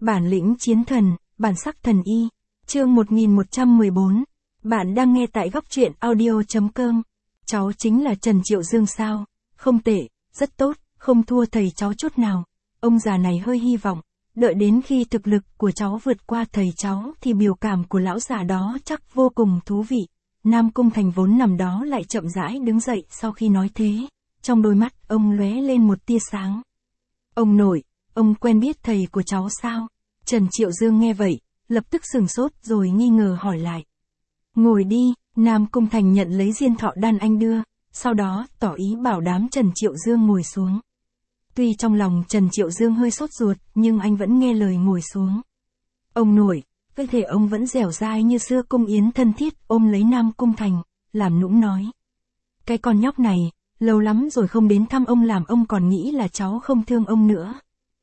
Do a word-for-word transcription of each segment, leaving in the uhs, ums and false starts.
Bản lĩnh chiến thần, bản sắc thần y. Chương một nghìn một trăm mười bốn. Bạn đang nghe tại góc truyện audio chấm com. Cháu chính là Trần Triệu Dương sao? Không tệ, rất tốt, không thua thầy cháu chút nào. Ông già này hơi hy vọng, đợi đến khi thực lực của cháu vượt qua thầy cháu thì biểu cảm của lão già đó chắc vô cùng thú vị. Nam Cung Thành vốn nằm đó lại chậm rãi đứng dậy sau khi nói thế. Trong đôi mắt ông lóe lên một tia sáng. Ông nội, ông quen biết thầy của cháu sao? Trần Triệu Dương nghe vậy, lập tức sừng sốt rồi nghi ngờ hỏi lại. Ngồi đi, Nam Cung Thành nhận lấy diên thọ đan anh đưa, sau đó tỏ ý bảo đám Trần Triệu Dương ngồi xuống. Tuy trong lòng Trần Triệu Dương hơi sốt ruột, nhưng anh vẫn nghe lời ngồi xuống. Ông nội, cơ thể ông vẫn dẻo dai như xưa. Cung Yến thân thiết ôm lấy Nam Cung Thành, làm nũng nói. Cái con nhóc này, lâu lắm rồi không đến thăm ông làm ông còn nghĩ là cháu không thương ông nữa.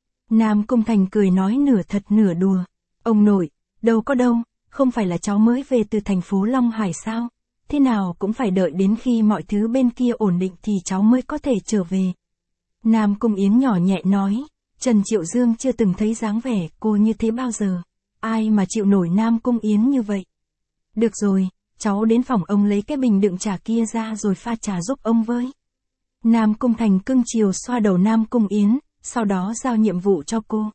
Nam Cung Thành cười nói nửa thật nửa đùa. Ông nội, đâu có đâu, không phải là cháu mới về từ thành phố Long Hải sao? Thế nào cũng phải đợi đến khi mọi thứ bên kia ổn định thì cháu mới có thể trở về. Nam Cung Yến nhỏ nhẹ nói, Trần Triệu Dương chưa từng thấy dáng vẻ cô như thế bao giờ. Ai mà chịu nổi Nam Cung Yến như vậy? Được rồi, cháu đến phòng ông lấy cái bình đựng trà kia ra rồi pha trà giúp ông với. Nam Cung Thành cưng chiều xoa đầu Nam Cung Yến, sau đó giao nhiệm vụ cho cô.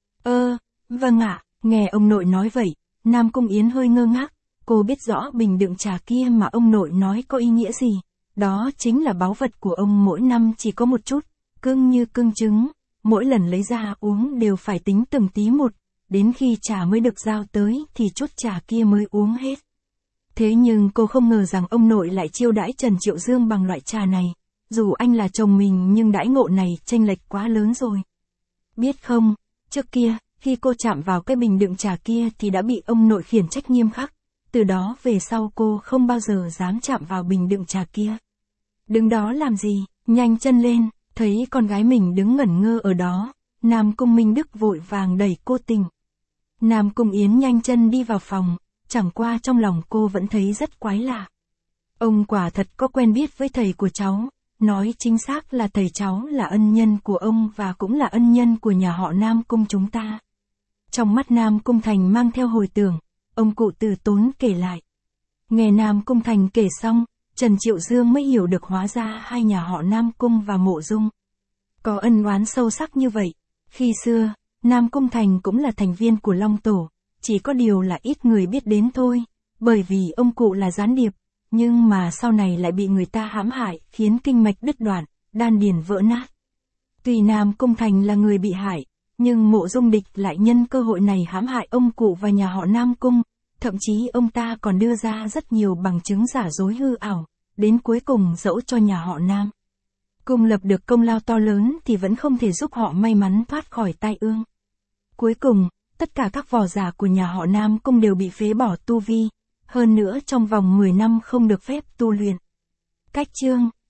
Ơ, vâng ạ, nghe ông nội nói vậy, Nam Cung Yến hơi ngơ ngác, cô biết rõ bình đựng trà kia mà ông nội nói có ý nghĩa gì. Đó chính là báu vật của ông mỗi năm chỉ có một chút, cưng như cưng trứng, mỗi lần lấy ra uống đều phải tính từng tí một, đến khi trà mới được giao tới thì chút trà kia mới uống hết. Thế nhưng cô không ngờ rằng ông nội lại chiêu đãi Trần Triệu Dương bằng loại trà này. Dù anh là chồng mình nhưng đãi ngộ này chênh lệch quá lớn rồi. Biết không, trước kia, khi cô chạm vào cái bình đựng trà kia thì đã bị ông nội khiển trách nghiêm khắc. Từ đó về sau cô không bao giờ dám chạm vào bình đựng trà kia. Đứng đó làm gì, nhanh chân lên, thấy con gái mình đứng ngẩn ngơ ở đó, Nam Cung Minh Đức vội vàng đẩy cô tỉnh. Nam Cung Yến nhanh chân đi vào phòng, chẳng qua trong lòng cô vẫn thấy rất quái lạ. Ông quả thật có quen biết với thầy của cháu. Nói chính xác là thầy cháu là ân nhân của ông và cũng là ân nhân của nhà họ Nam Cung chúng ta. Trong mắt Nam Cung Thành mang theo hồi tưởng, ông cụ từ tốn kể lại. Nghe Nam Cung Thành kể xong, Trần Triệu Dương mới hiểu được hóa ra hai nhà họ Nam Cung và Mộ Dung có ân oán sâu sắc như vậy. Khi xưa, Nam Cung Thành cũng là thành viên của Long Tổ, chỉ có điều là ít người biết đến thôi, bởi vì ông cụ là gián điệp. Nhưng mà sau này lại bị người ta hãm hại, khiến kinh mạch đứt đoạn, đan điền vỡ nát. Tuy Nam Cung Thành là người bị hại, nhưng Mộ Dung Địch lại nhân cơ hội này hãm hại ông cụ và nhà họ Nam Cung, thậm chí ông ta còn đưa ra rất nhiều bằng chứng giả dối hư ảo, đến cuối cùng dẫu cho nhà họ Nam Cung lập được công lao to lớn thì vẫn không thể giúp họ may mắn thoát khỏi tai ương. Cuối cùng, tất cả các võ giả của nhà họ Nam Cung đều bị phế bỏ tu vi. Hơn nữa trong vòng mười năm không được phép tu luyện. Cách chương